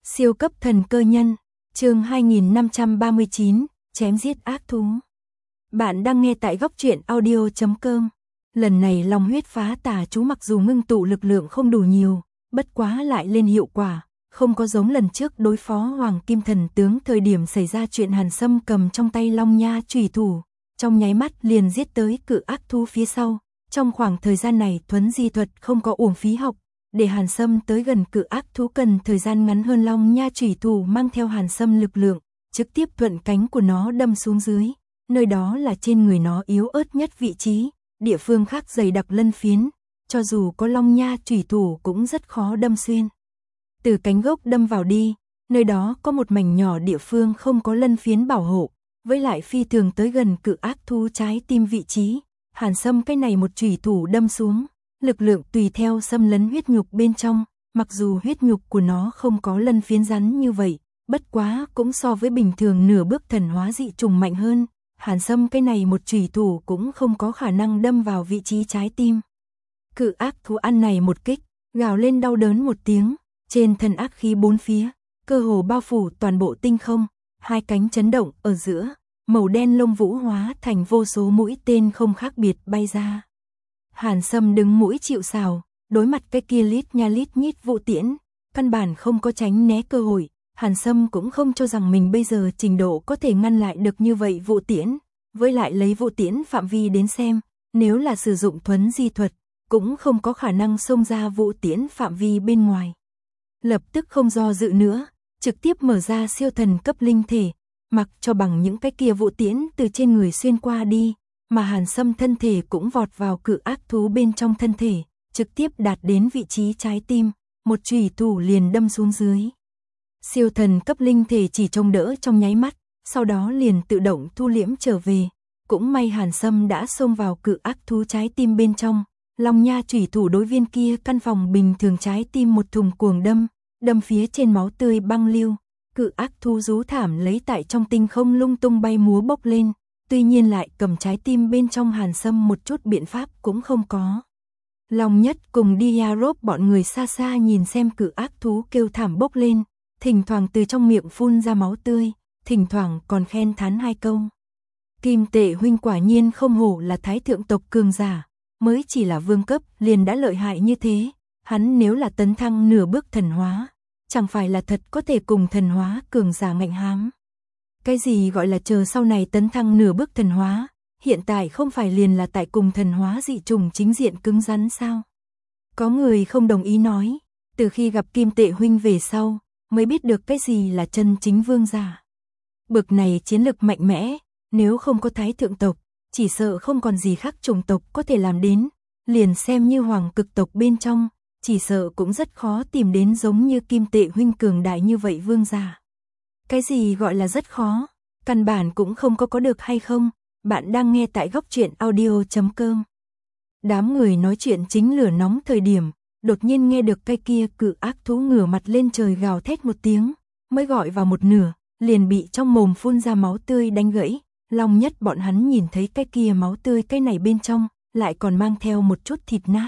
Siêu cấp thần cơ nhân, chương 2539, chém giết ác thú. Bạn đang nghe tại góc truyện audio.com. Lần này long huyết phá tà chú mặc dù ngưng tụ lực lượng không đủ nhiều, bất quá lại lên hiệu quả, không có giống lần trước đối phó Hoàng Kim Thần Tướng thời điểm xảy ra chuyện Hàn Sâm cầm trong tay long nha chủy thủ, trong nháy mắt liền giết tới cự ác thú phía sau. Trong khoảng thời gian này thuấn di thuật không có uổng phí học, để Hàn Sâm tới gần cự ác thú cần thời gian ngắn hơn long nha chủy thủ mang theo Hàn Sâm lực lượng, trực tiếp thuận cánh của nó đâm xuống dưới, nơi đó là trên người nó yếu ớt nhất vị trí, địa phương khác dày đặc lân phiến, cho dù có long nha chủy thủ cũng rất khó đâm xuyên. Từ cánh gốc đâm vào đi, nơi đó có một mảnh nhỏ địa phương không có lân phiến bảo hộ, với lại phi thường tới gần cự ác thú trái tim vị trí. Hàn Sâm cái này một chủy thủ đâm xuống, lực lượng tùy theo xâm lấn huyết nhục bên trong, mặc dù huyết nhục của nó không có lân phiến rắn như vậy, bất quá cũng so với bình thường nửa bước thần hóa dị trùng mạnh hơn, Hàn Sâm cái này một chủy thủ cũng không có khả năng đâm vào vị trí trái tim. Cự ác thú ăn này một kích, gào lên đau đớn một tiếng, trên thân ác khí bốn phía, cơ hồ bao phủ toàn bộ tinh không, hai cánh chấn động ở giữa. Màu đen lông vũ hóa thành vô số mũi tên không khác biệt bay ra. Hàn Sâm đứng mũi chịu sào, đối mặt cái kia lít nha lít nhít vụ tiễn, căn bản không có tránh né cơ hội. Hàn Sâm cũng không cho rằng mình bây giờ trình độ có thể ngăn lại được như vậy vụ tiễn, với lại lấy vụ tiễn phạm vi đến xem, nếu là sử dụng thuấn di thuật, cũng không có khả năng xông ra vụ tiễn phạm vi bên ngoài. Lập tức không do dự nữa, trực tiếp mở ra siêu thần cấp linh thể, mặc cho bằng những cái kia vụ tiễn từ trên người xuyên qua đi, mà Hàn Sâm thân thể cũng vọt vào cự ác thú bên trong thân thể, trực tiếp đạt đến vị trí trái tim, một chủy thủ liền đâm xuống dưới. Siêu thần cấp linh thể chỉ trông đỡ trong nháy mắt, sau đó liền tự động thu liễm trở về, cũng may Hàn Sâm đã xông vào cự ác thú trái tim bên trong, long nha chủy thủ đối viên kia căn phòng bình thường trái tim một thùng cuồng đâm phía trên máu tươi băng lưu. Cự ác thú rú thảm lấy tại trong tinh không lung tung bay múa bốc lên, tuy nhiên lại cầm trái tim bên trong Hàn Sâm một chút biện pháp cũng không có. Long Nhất cùng Diarop bọn người xa xa nhìn xem cự ác thú kêu thảm bốc lên, thỉnh thoảng từ trong miệng phun ra máu tươi, thỉnh thoảng còn khen thán hai câu. Kim Tệ huynh quả nhiên không hổ là thái thượng tộc cường giả, mới chỉ là vương cấp liền đã lợi hại như thế, hắn nếu là tấn thăng nửa bước thần hóa, chẳng phải là thật có thể cùng thần hóa cường giả ngạnh hám. Cái gì gọi là chờ sau này tấn thăng nửa bước thần hóa, hiện tại không phải liền là tại cùng thần hóa dị trùng chính diện cứng rắn sao? Có người không đồng ý nói, từ khi gặp Kim Tệ huynh về sau, mới biết được cái gì là chân chính vương giả. Bực này chiến lực mạnh mẽ, nếu không có thái thượng tộc, chỉ sợ không còn gì khác chủng tộc có thể làm đến, liền xem như hoàng cực tộc bên trong, chỉ sợ cũng rất khó tìm đến giống như Kim Tệ huynh cường đại như vậy vương giả. Cái gì gọi là rất khó, căn bản cũng không có được hay không, bạn đang nghe tại góc truyện audio.com. Đám người nói chuyện chính lửa nóng thời điểm, đột nhiên nghe được cái kia cự ác thú ngửa mặt lên trời gào thét một tiếng, mới gọi vào một nửa, liền bị trong mồm phun ra máu tươi đánh gãy. Long Nhất bọn hắn nhìn thấy cái kia máu tươi cái này bên trong, lại còn mang theo một chút thịt nát.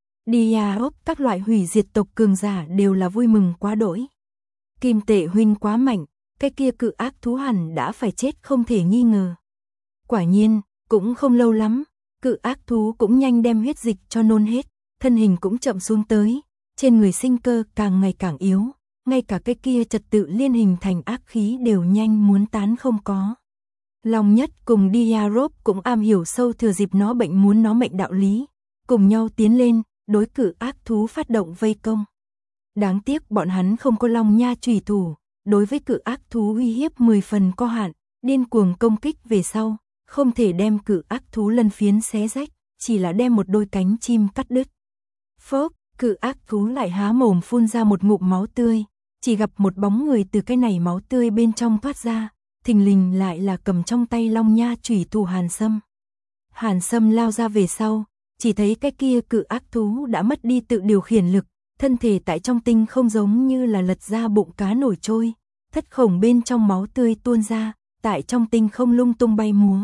Diarop các loại hủy diệt tộc cường giả đều là vui mừng quá đỗi. Kim Tệ huynh quá mạnh, cái kia cự ác thú hẳn đã phải chết không thể nghi ngờ. Quả nhiên, cũng không lâu lắm, cự ác thú cũng nhanh đem huyết dịch cho nôn hết, thân hình cũng chậm xuống tới, trên người sinh cơ càng ngày càng yếu, ngay cả cái kia trật tự liên hình thành ác khí đều nhanh muốn tán không có. Long Nhất cùng Diarop cũng am hiểu sâu thừa dịp nó bệnh muốn nó mệnh đạo lý, cùng nhau tiến lên, đối cự ác thú phát động vây công. Đáng tiếc bọn hắn không có long nha chủy thủ, đối với cự ác thú uy hiếp 10 phần có hạn, điên cuồng công kích về sau, không thể đem cự ác thú lân phiến xé rách, chỉ là đem một đôi cánh chim cắt đứt. Phốc, cự ác thú lại há mồm phun ra một ngụm máu tươi, chỉ gặp một bóng người từ cái này máu tươi bên trong thoát ra, thình lình lại là cầm trong tay long nha chủy thủ Hàn Sâm. Hàn Sâm lao ra về sau, chỉ thấy cái kia cự ác thú đã mất đi tự điều khiển lực, thân thể tại trong tinh không giống như là lật ra bụng cá nổi trôi, thất khổng bên trong máu tươi tuôn ra, tại trong tinh không lung tung bay múa.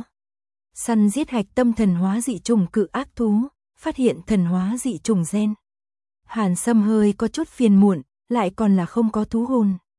Săn giết hạch tâm thần hóa dị trùng cự ác thú, phát hiện thần hóa dị trùng gen. Hàn Sâm hơi có chút phiền muộn, lại còn là không có thú hồn,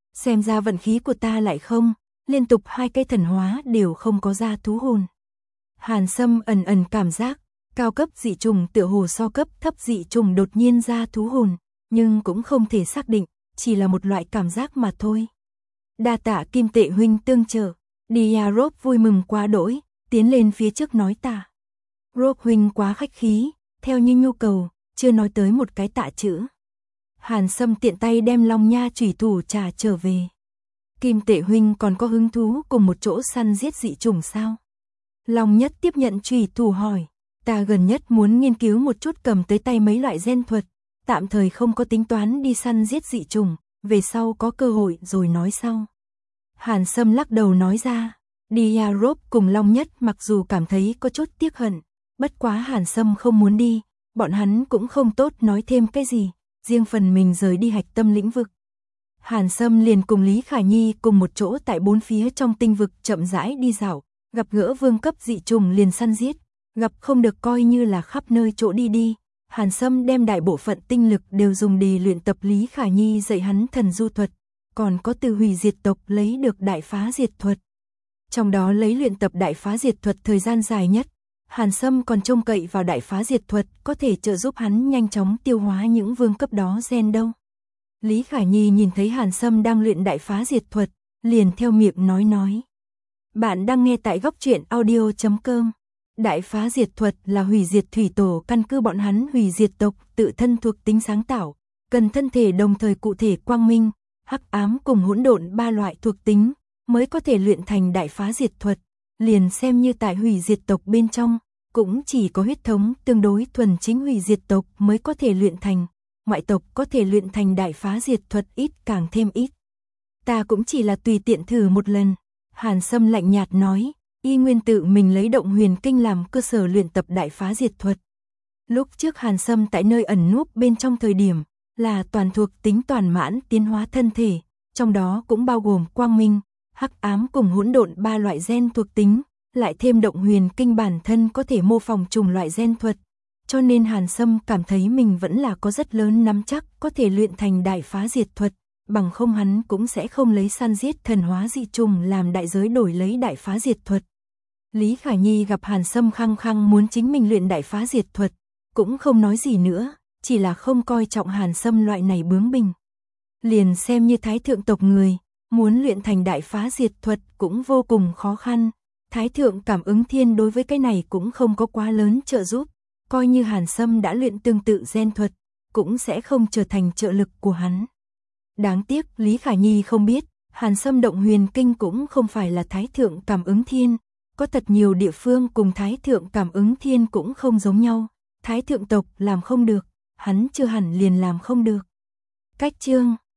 Xem ra vận khí của ta lại không, liên tục 2 cái thần hóa đều không có ra thú hồn. Hàn Sâm ẩn ẩn cảm giác, cao cấp dị trùng tựa hồ so cấp thấp dị trùng đột nhiên ra thú hồn, nhưng cũng không thể xác định, chỉ là một loại cảm giác mà thôi. Đa tạ Kim Tệ huynh tương trợ, Diarop vui mừng quá đỗi, tiến lên phía trước nói tạ. Rob huynh quá khách khí, theo như nhu cầu, chưa nói tới một cái tạ chữ. Hàn Sâm tiện tay đem Long Nha chủy thủ trả trở về. Kim Tệ huynh còn có hứng thú cùng một chỗ săn giết dị trùng sao? Long Nhất tiếp nhận chủy thủ hỏi, ta gần nhất muốn nghiên cứu một chút cầm tới tay mấy loại gen thuật, tạm thời không có tính toán đi săn giết dị trùng, về sau có cơ hội rồi nói sau. Hàn Sâm lắc đầu nói ra, Diarop cùng Long Nhất mặc dù cảm thấy có chút tiếc hận, bất quá Hàn Sâm không muốn đi, bọn hắn cũng không tốt nói thêm cái gì, riêng phần mình rời đi hạch tâm lĩnh vực. Hàn Sâm liền cùng Lý Khả Nhi cùng một chỗ tại bốn phía trong tinh vực chậm rãi đi dạo, gặp gỡ vương cấp dị trùng liền săn giết, gặp không được coi như là khắp nơi chỗ đi đi. Hàn Sâm đem đại bộ phận tinh lực đều dùng để luyện tập Lý Khả Nhi dạy hắn thần du thuật, còn có từ hủy diệt tộc lấy được đại phá diệt thuật. Trong đó lấy luyện tập đại phá diệt thuật thời gian dài nhất, Hàn Sâm còn trông cậy vào đại phá diệt thuật có thể trợ giúp hắn nhanh chóng tiêu hóa những vương cấp đó gen đâu. Lý Khả Nhi nhìn thấy Hàn Sâm đang luyện đại phá diệt thuật, liền theo miệng nói. Bạn đang nghe tại góc truyện audio.com. Đại phá diệt thuật là hủy diệt thủy tổ căn cứ bọn hắn hủy diệt tộc tự thân thuộc tính sáng tạo, cần thân thể đồng thời cụ thể quang minh, hắc ám cùng hỗn độn 3 loại thuộc tính mới có thể luyện thành đại phá diệt thuật, liền xem như tại hủy diệt tộc bên trong, cũng chỉ có huyết thống tương đối thuần chính hủy diệt tộc mới có thể luyện thành, ngoại tộc có thể luyện thành đại phá diệt thuật ít càng thêm ít. Ta cũng chỉ là tùy tiện thử một lần, Hàn Sâm lạnh nhạt nói. Y nguyên tự mình lấy động huyền kinh làm cơ sở luyện tập đại phá diệt thuật. Lúc trước Hàn Sâm tại nơi ẩn núp bên trong thời điểm, là toàn thuộc tính toàn mãn tiến hóa thân thể, trong đó cũng bao gồm quang minh, hắc ám cùng hỗn độn 3 loại gen thuộc tính, lại thêm động huyền kinh bản thân có thể mô phỏng trùng loại gen thuật. Cho nên Hàn Sâm cảm thấy mình vẫn là có rất lớn nắm chắc có thể luyện thành đại phá diệt thuật, bằng không hắn cũng sẽ không lấy săn giết thần hóa dị trùng làm đại giới đổi lấy đại phá diệt thuật. Lý Khả Nhi gặp Hàn Sâm khăng khăng muốn chính mình luyện đại phá diệt thuật, cũng không nói gì nữa, chỉ là không coi trọng Hàn Sâm loại này bướng bỉnh. Liền xem như thái thượng tộc người, muốn luyện thành đại phá diệt thuật cũng vô cùng khó khăn, thái thượng cảm ứng thiên đối với cái này cũng không có quá lớn trợ giúp, coi như Hàn Sâm đã luyện tương tự gen thuật, cũng sẽ không trở thành trợ lực của hắn. Đáng tiếc Lý Khả Nhi không biết, Hàn Sâm động huyền kinh cũng không phải là thái thượng cảm ứng thiên. Có thật nhiều địa phương cùng thái thượng cảm ứng thiên cũng không giống nhau, thái thượng tộc làm không được, hắn chưa hẳn liền làm không được. Cách chương